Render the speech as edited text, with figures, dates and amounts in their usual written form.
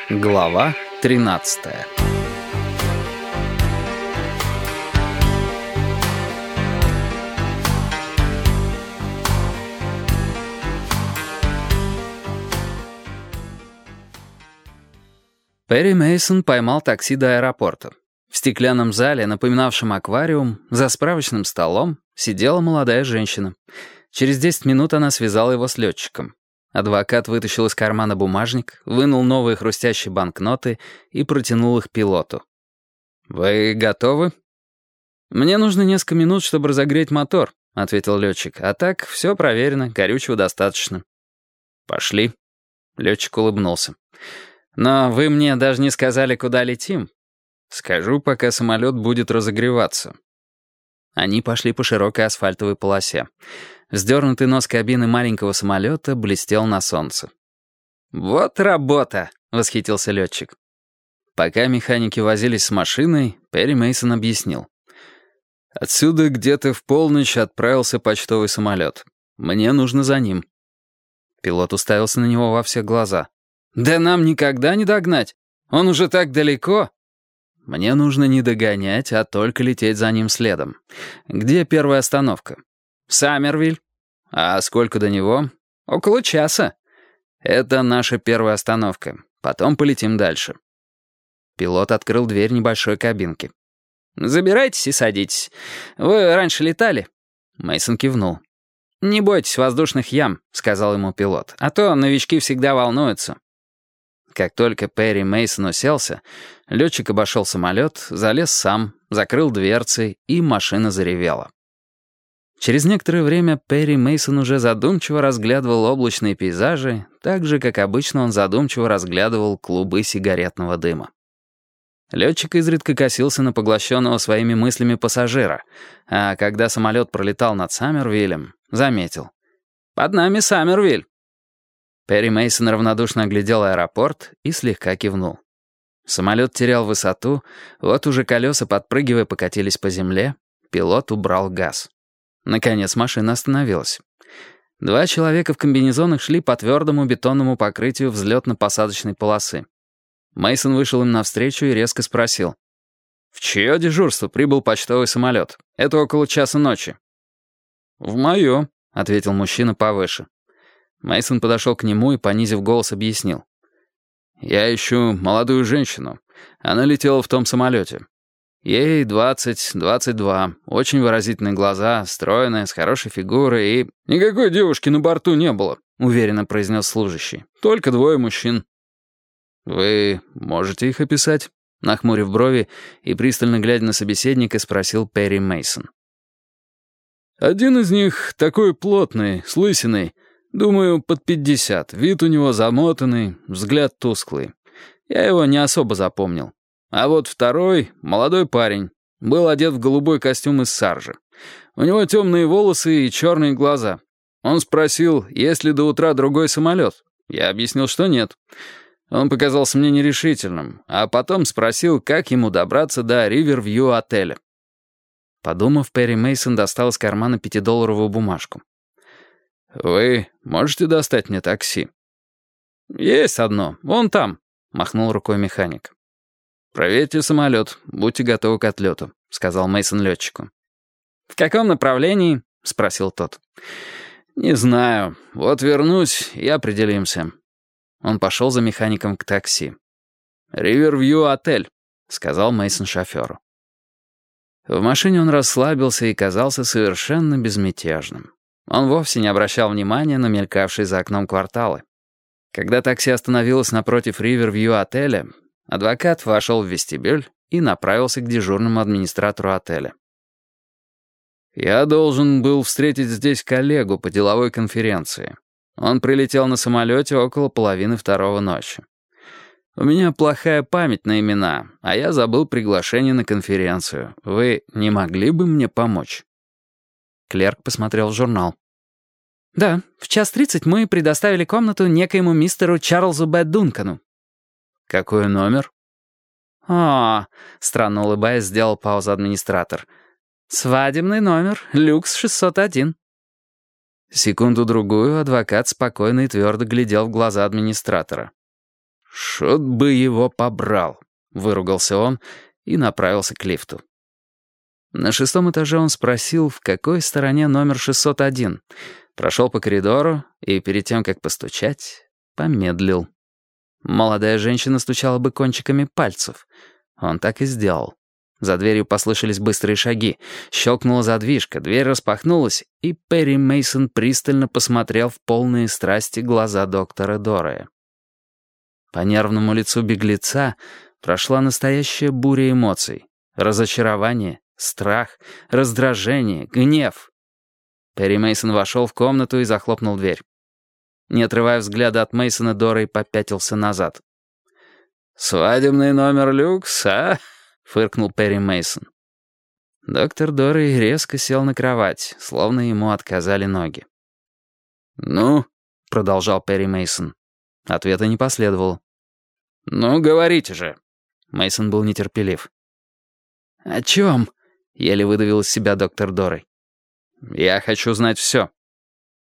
Глава 13. Перри Мейсон поймал такси до аэропорта. В стеклянном зале, напоминавшем аквариум, за справочным столом сидела молодая женщина. Через 10 минут она связала его с летчиком. Адвокат вытащил из кармана бумажник, вынул новые хрустящие банкноты и протянул их пилоту. «Вы готовы?» «Мне нужно несколько минут, чтобы разогреть мотор», — ответил летчик. «А так, все проверено, горючего достаточно». «Пошли». Летчик улыбнулся. «Но вы мне даже не сказали, куда летим». «Скажу, пока самолет будет разогреваться». Они пошли по широкой асфальтовой полосе. Вздернутый нос кабины маленького самолета блестел на солнце. «Вот работа!» — восхитился летчик. Пока механики возились с машиной, Перри Мейсон объяснил. «Отсюда где-то в полночь отправился почтовый самолет. Мне нужно за ним». Пилот уставился на него во все глаза. «Да нам никогда не догнать! Он уже так далеко!» «Мне нужно не догонять, а только лететь за ним следом. Где первая остановка?» «Саммервиль». «А сколько до него?» «Около часа». «Это наша первая остановка. Потом полетим дальше». Пилот открыл дверь небольшой кабинки. «Забирайтесь и садитесь. Вы раньше летали?» Мейсон кивнул. «Не бойтесь воздушных ям», — сказал ему пилот, «а то новички всегда волнуются». Как только Перри Мейсон уселся, летчик обошел самолет, залез сам, закрыл дверцы, и машина заревела. Через некоторое время Перри Мейсон уже задумчиво разглядывал облачные пейзажи, так же, как обычно он задумчиво разглядывал клубы сигаретного дыма. Летчик изредка косился на поглощенного своими мыслями пассажира, а когда самолет пролетал над Саммервиллем, заметил: «Под нами Саммервиль». Перри Мейсон равнодушно оглядел аэропорт и слегка кивнул. Самолет терял высоту, вот уже колеса, подпрыгивая, покатились по земле, пилот убрал газ. Наконец машина остановилась. Два человека в комбинезонах шли по твердому бетонному покрытию взлетно-посадочной полосы. Мейсон вышел им навстречу и резко спросил: «В чье дежурство прибыл почтовый самолет? Это около часа ночи». «В мое», — ответил мужчина повыше. Мейсон подошел к нему и, понизив голос, объяснил. «Я ищу молодую женщину. Она летела в том самолете. Ей 20-22, очень выразительные глаза, стройная, с хорошей фигурой и...» «Никакой девушки на борту не было», — уверенно произнес служащий. «Только двое мужчин». «Вы можете их описать?» — нахмурив брови и пристально глядя на собеседника, спросил Перри Мейсон. «Один из них такой плотный, с лысиной. Думаю, под 50. Вид у него замотанный, взгляд тусклый. Я его не особо запомнил. А вот второй, молодой парень, был одет в голубой костюм из саржи. У него темные волосы и черные глаза. Он спросил, есть ли до утра другой самолет. Я объяснил, что нет. Он показался мне нерешительным, а потом спросил, как ему добраться до Ривервью отеля». Подумав, Перри Мейсон достал из кармана 5-долларовую бумажку. «Вы можете достать мне такси?» «Есть одно, вон там», — махнул рукой механик. «Проверьте самолет, будьте готовы к отлету», — сказал Мейсон летчику. «В каком направлении?» — спросил тот. «Не знаю. Вот вернусь, и определимся». Он пошел за механиком к такси. «Ривервью отель», — сказал Мейсон шоферу. В машине он расслабился и казался совершенно безмятежным. Он вовсе не обращал внимания на мелькавшие за окном кварталы. Когда такси остановилось напротив Ривервью отеля, адвокат вошел в вестибюль и направился к дежурному администратору отеля. «Я должен был встретить здесь коллегу по деловой конференции. Он прилетел на самолете около 1:30 ночи. У меня плохая память на имена, а я забыл приглашение на конференцию. Вы не могли бы мне помочь?» Клерк посмотрел в журнал. «Да, в 1:30 мы предоставили комнату некоему мистеру Чарльзу Б. Дункану». «Какой номер?» Странно улыбаясь, сделал паузу администратор. «Свадебный номер, люкс 601». Секунду-другую адвокат спокойно и твердо глядел в глаза администратора. «Шут бы его побрал», — выругался он и направился к лифту. На 6-м этаже он спросил, в какой стороне номер 601. Прошел по коридору и, перед тем, как постучать, помедлил. Молодая женщина стучала бы кончиками пальцев. Он так и сделал. За дверью послышались быстрые шаги. Щелкнула задвижка, дверь распахнулась, и Перри Мейсон пристально посмотрел в полные страсти глаза доктора Доррея. По нервному лицу беглеца прошла настоящая буря эмоций. Разочарование, страх, раздражение, гнев. Перри Мейсон вошел в комнату и захлопнул дверь. Не отрывая взгляда от Мейсона, Доррей попятился назад. «Свадебный номер люкс, а?» — фыркнул Перри Мейсон. Доктор Доррей резко сел на кровать, словно ему отказали ноги. «Ну?» — продолжал Перри Мейсон. Ответа не последовало. «Ну, говорите же!» Мейсон был нетерпелив. «О чем?» — еле выдавил из себя доктор Доррей. «Я хочу знать все»,